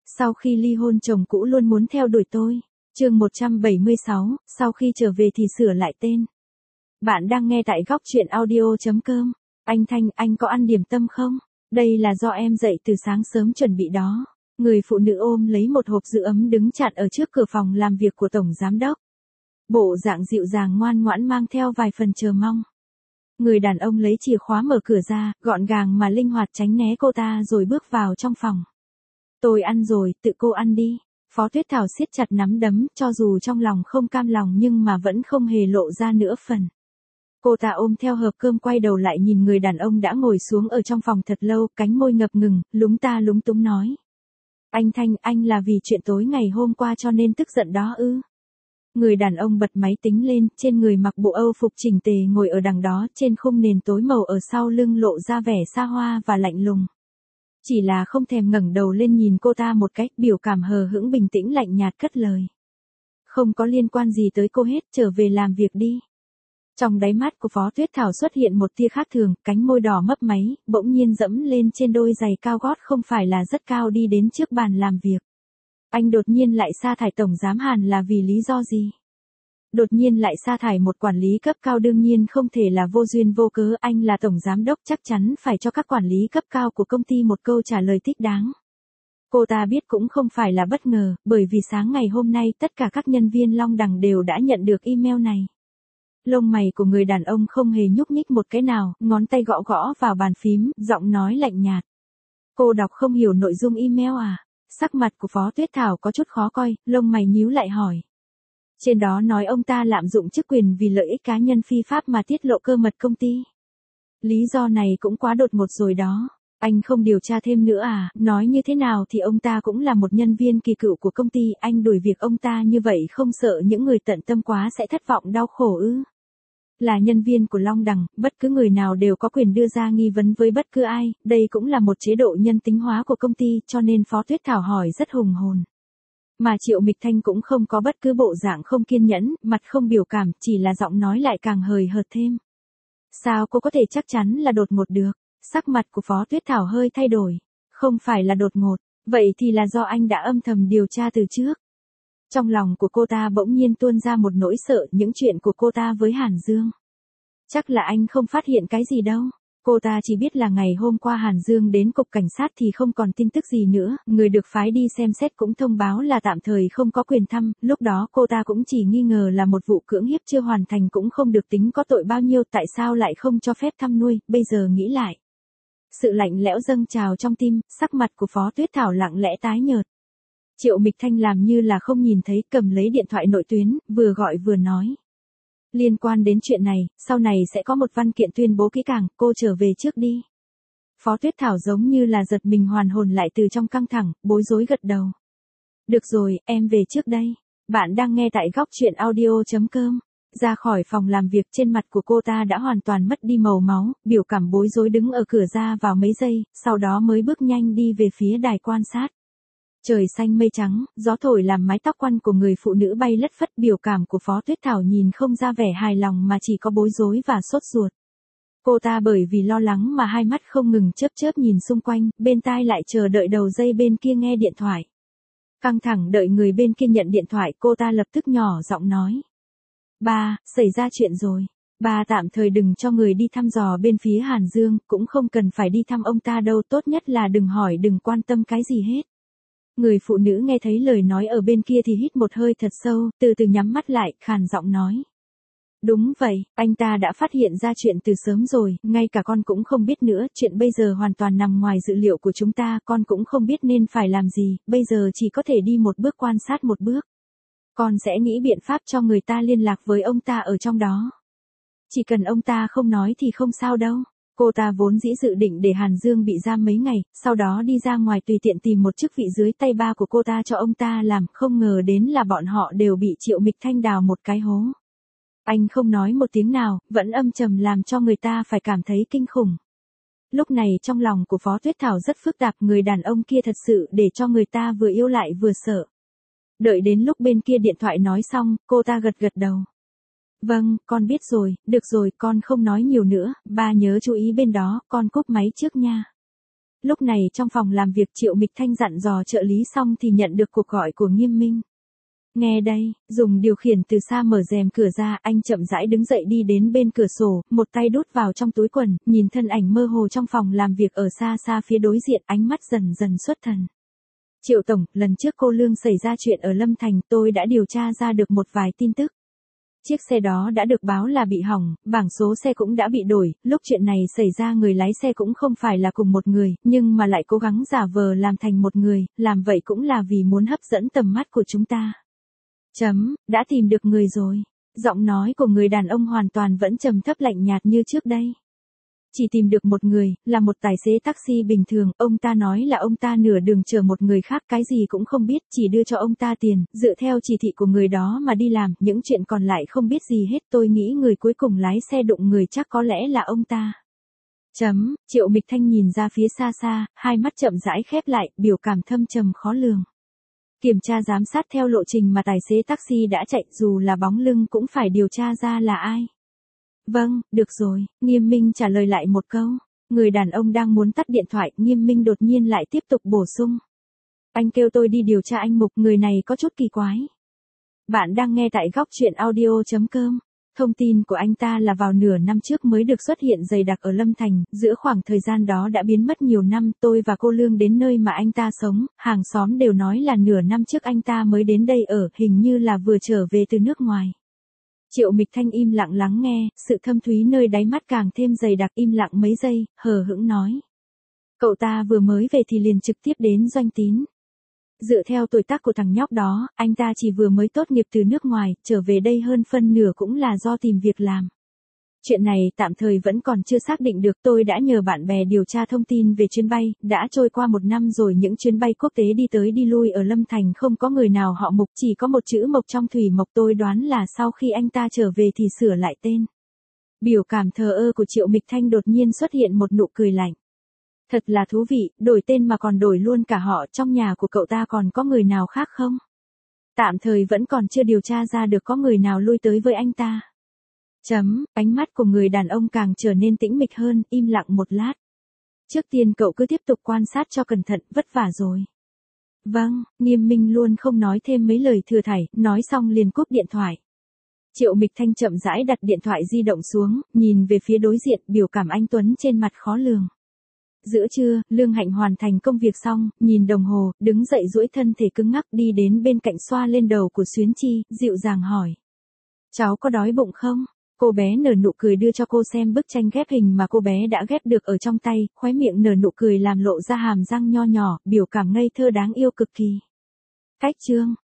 Sau khi ly hôn chồng cũ luôn muốn theo đuổi tôi. Chương 176, sau khi trở về thì sửa lại tên. Bạn đang nghe tại góc truyện audio.com. Anh Thanh, anh có ăn điểm tâm không? Đây là do em dậy từ sáng sớm chuẩn bị đó. Người phụ nữ ôm lấy một hộp giữ ấm đứng chặn ở trước cửa phòng làm việc của tổng giám đốc. Bộ dạng dịu dàng ngoan ngoãn mang theo vài phần chờ mong. Người đàn ông lấy chìa khóa mở cửa ra, gọn gàng mà linh hoạt tránh né cô ta rồi bước vào trong phòng. Tôi ăn rồi, tự cô ăn đi. Phó Tuyết Thảo siết chặt nắm đấm, cho dù trong lòng không cam lòng nhưng mà vẫn không hề lộ ra nửa phần. Cô ta ôm theo hộp cơm quay đầu lại nhìn người đàn ông đã ngồi xuống ở trong phòng thật lâu, cánh môi ngập ngừng, lúng ta lúng túng nói. Anh Thanh, anh là vì chuyện tối ngày hôm qua cho nên tức giận đó ư? Người đàn ông bật máy tính lên, trên người mặc bộ Âu phục chỉnh tề ngồi ở đằng đó, trên khung nền tối màu ở sau lưng lộ ra vẻ xa hoa và lạnh lùng. Chỉ là không thèm ngẩng đầu lên nhìn cô ta một cách, biểu cảm hờ hững bình tĩnh lạnh nhạt cất lời. Không có liên quan gì tới cô hết, trở về làm việc đi. Trong đáy mắt của Phó Tuyết Thảo xuất hiện một tia khác thường, cánh môi đỏ mấp máy, bỗng nhiên dẫm lên trên đôi giày cao gót không phải là rất cao đi đến trước bàn làm việc. Anh đột nhiên lại sa thải tổng giám Hàn là vì lý do gì? Đột nhiên lại sa thải một quản lý cấp cao đương nhiên không thể là vô duyên vô cớ, anh là tổng giám đốc chắc chắn phải cho các quản lý cấp cao của công ty một câu trả lời thích đáng. Cô ta biết cũng không phải là bất ngờ, bởi vì sáng ngày hôm nay tất cả các nhân viên Long Đằng đều đã nhận được email này. Lông mày của người đàn ông không hề nhúc nhích một cái nào, ngón tay gõ gõ vào bàn phím, giọng nói lạnh nhạt. Cô đọc không hiểu nội dung email à? Sắc mặt của Phó Tuyết Thảo có chút khó coi, lông mày nhíu lại hỏi. Trên đó nói ông ta lạm dụng chức quyền vì lợi ích cá nhân phi pháp mà tiết lộ cơ mật công ty. Lý do này cũng quá đột ngột rồi đó. Anh không điều tra thêm nữa à? Nói như thế nào thì ông ta cũng là một nhân viên kỳ cựu của công ty, anh đuổi việc ông ta như vậy không sợ những người tận tâm quá sẽ thất vọng đau khổ ư? Là nhân viên của Long Đằng, bất cứ người nào đều có quyền đưa ra nghi vấn với bất cứ ai, đây cũng là một chế độ nhân tính hóa của công ty, cho nên Phó Tuyết Thảo hỏi rất hùng hồn. Mà Triệu Mịch Thanh cũng không có bất cứ bộ dạng không kiên nhẫn, mặt không biểu cảm, chỉ là giọng nói lại càng hời hợt thêm. Sao cô có thể chắc chắn là đột ngột được? Sắc mặt của Phó Tuyết Thảo hơi thay đổi. Không phải là đột ngột, vậy thì là do anh đã âm thầm điều tra từ trước. Trong lòng của cô ta bỗng nhiên tuôn ra một nỗi sợ những chuyện của cô ta với Hàn Dương. Chắc là anh không phát hiện cái gì đâu. Cô ta chỉ biết là ngày hôm qua Hàn Dương đến cục cảnh sát thì không còn tin tức gì nữa, người được phái đi xem xét cũng thông báo là tạm thời không có quyền thăm, lúc đó cô ta cũng chỉ nghi ngờ là một vụ cưỡng hiếp chưa hoàn thành cũng không được tính có tội bao nhiêu, tại sao lại không cho phép thăm nuôi, bây giờ nghĩ lại. Sự lạnh lẽo dâng trào trong tim, sắc mặt của Phó Tuyết Thảo lặng lẽ tái nhợt. Triệu Mịch Thanh làm như là không nhìn thấy, cầm lấy điện thoại nội tuyến, vừa gọi vừa nói. Liên quan đến chuyện này, sau này sẽ có một văn kiện tuyên bố kỹ càng, cô trở về trước đi. Phó Tuyết Thảo giống như là giật mình hoàn hồn lại từ trong căng thẳng, bối rối gật đầu. Được rồi, em về trước đây. Bạn đang nghe tại góc truyện audio.com. Ra khỏi phòng làm việc, trên mặt của cô ta đã hoàn toàn mất đi màu máu, biểu cảm bối rối đứng ở cửa ra vào mấy giây, sau đó mới bước nhanh đi về phía đài quan sát. Trời xanh mây trắng, gió thổi làm mái tóc quăn của người phụ nữ bay lất phất, biểu cảm của Phó Tuyết Thảo nhìn không ra vẻ hài lòng mà chỉ có bối rối và sốt ruột. Cô ta bởi vì lo lắng mà hai mắt không ngừng chớp chớp nhìn xung quanh, bên tai lại chờ đợi đầu dây bên kia nghe điện thoại. Căng thẳng đợi người bên kia nhận điện thoại, cô ta lập tức nhỏ giọng nói. Ba, xảy ra chuyện rồi. Ba tạm thời đừng cho người đi thăm dò bên phía Hàn Dương, cũng không cần phải đi thăm ông ta đâu, tốt nhất là đừng hỏi đừng quan tâm cái gì hết. Người phụ nữ nghe thấy lời nói ở bên kia thì hít một hơi thật sâu, từ từ nhắm mắt lại, khàn giọng nói. Đúng vậy, anh ta đã phát hiện ra chuyện từ sớm rồi, ngay cả con cũng không biết nữa, chuyện bây giờ hoàn toàn nằm ngoài dự liệu của chúng ta, con cũng không biết nên phải làm gì, bây giờ chỉ có thể đi một bước quan sát một bước. Con sẽ nghĩ biện pháp cho người ta liên lạc với ông ta ở trong đó. Chỉ cần ông ta không nói thì không sao đâu. Cô ta vốn dĩ dự định để Hàn Dương bị giam mấy ngày, sau đó đi ra ngoài tùy tiện tìm một chức vị dưới tay ba của cô ta cho ông ta làm, không ngờ đến là bọn họ đều bị Triệu Mịch Thanh đào một cái hố. Anh không nói một tiếng nào, vẫn âm trầm làm cho người ta phải cảm thấy kinh khủng. Lúc này trong lòng của Phó Tuyết Thảo rất phức tạp, người đàn ông kia thật sự để cho người ta vừa yêu lại vừa sợ. Đợi đến lúc bên kia điện thoại nói xong, cô ta gật gật đầu. Vâng, con biết rồi, được rồi, con không nói nhiều nữa, ba nhớ chú ý bên đó, con cúp máy trước nha. Lúc này trong phòng làm việc Triệu Mịch Thanh dặn dò trợ lý xong thì nhận được cuộc gọi của Nghiêm Minh. Nghe đây, dùng điều khiển từ xa mở rèm cửa ra, anh chậm rãi đứng dậy đi đến bên cửa sổ, một tay đút vào trong túi quần, nhìn thân ảnh mơ hồ trong phòng làm việc ở xa xa phía đối diện, ánh mắt dần dần xuất thần. Triệu tổng, lần trước cô Lương xảy ra chuyện ở Lâm Thành, tôi đã điều tra ra được một vài tin tức. Chiếc xe đó đã được báo là bị hỏng, bảng số xe cũng đã bị đổi, lúc chuyện này xảy ra người lái xe cũng không phải là cùng một người, nhưng mà lại cố gắng giả vờ làm thành một người, làm vậy cũng là vì muốn hấp dẫn tầm mắt của chúng ta. Đã tìm được người rồi. Giọng nói của người đàn ông hoàn toàn vẫn trầm thấp lạnh nhạt như trước đây. Chỉ tìm được một người, là một tài xế taxi bình thường, ông ta nói là ông ta nửa đường chở một người khác cái gì cũng không biết, chỉ đưa cho ông ta tiền, dựa theo chỉ thị của người đó mà đi làm, những chuyện còn lại không biết gì hết, tôi nghĩ người cuối cùng lái xe đụng người chắc có lẽ là ông ta. Triệu Mịch Thanh nhìn ra phía xa xa, hai mắt chậm rãi khép lại, biểu cảm thâm trầm khó lường. Kiểm tra giám sát theo lộ trình mà tài xế taxi đã chạy, dù là bóng lưng cũng phải điều tra ra là ai. Vâng, được rồi, Nghiêm Minh trả lời lại một câu. Người đàn ông đang muốn tắt điện thoại, Nghiêm Minh đột nhiên lại tiếp tục bổ sung. Anh kêu tôi đi điều tra anh Mục, người này có chút kỳ quái. Bạn đang nghe tại góc truyện audio.com. Thông tin của anh ta là vào nửa năm trước mới được xuất hiện dày đặc ở Lâm Thành, giữa khoảng thời gian đó đã biến mất nhiều năm, tôi và cô Lương đến nơi mà anh ta sống, hàng xóm đều nói là nửa năm trước anh ta mới đến đây ở, hình như là vừa trở về từ nước ngoài. Triệu Mịch Thanh im lặng lắng nghe, sự thâm thúy nơi đáy mắt càng thêm dày đặc, im lặng mấy giây, hờ hững nói. Cậu ta vừa mới về thì liền trực tiếp đến Doanh Tín. Dựa theo tuổi tác của thằng nhóc đó, anh ta chỉ vừa mới tốt nghiệp từ nước ngoài, trở về đây hơn phân nửa cũng là do tìm việc làm. Chuyện này tạm thời vẫn còn chưa xác định được, tôi đã nhờ bạn bè điều tra thông tin về chuyến bay, đã trôi qua 1 năm rồi, những chuyến bay quốc tế đi tới đi lui ở Lâm Thành không có người nào họ Mục, chỉ có một chữ Mộc trong thủy Mộc, tôi đoán là sau khi anh ta trở về thì sửa lại tên. Biểu cảm thờ ơ của Triệu Mịch Thanh đột nhiên xuất hiện một nụ cười lạnh. Thật là thú vị, đổi tên mà còn đổi luôn cả họ, trong nhà của cậu ta còn có người nào khác không? Tạm thời vẫn còn chưa điều tra ra được có người nào lui tới với anh ta. Ánh mắt của người đàn ông càng trở nên tĩnh mịch hơn, im lặng một lát. Trước tiên cậu cứ tiếp tục quan sát cho cẩn thận, vất vả rồi. Vâng, Nghiêm Minh luôn không nói thêm mấy lời thừa thảy, nói xong liền cúp điện thoại. Triệu Mịch Thanh chậm rãi đặt điện thoại di động xuống, nhìn về phía đối diện, biểu cảm anh tuấn trên mặt khó lường. Giữa trưa, Lương Hạnh hoàn thành công việc xong, nhìn đồng hồ, đứng dậy duỗi thân thể cứng ngắc đi đến bên cạnh xoa lên đầu của Xuyến Chi, dịu dàng hỏi. Cháu có đói bụng không? Cô bé nở nụ cười đưa cho cô xem bức tranh ghép hình mà cô bé đã ghép được ở trong tay, khóe miệng nở nụ cười làm lộ ra hàm răng nho nhỏ, biểu cảm ngây thơ đáng yêu cực kỳ. Cách chương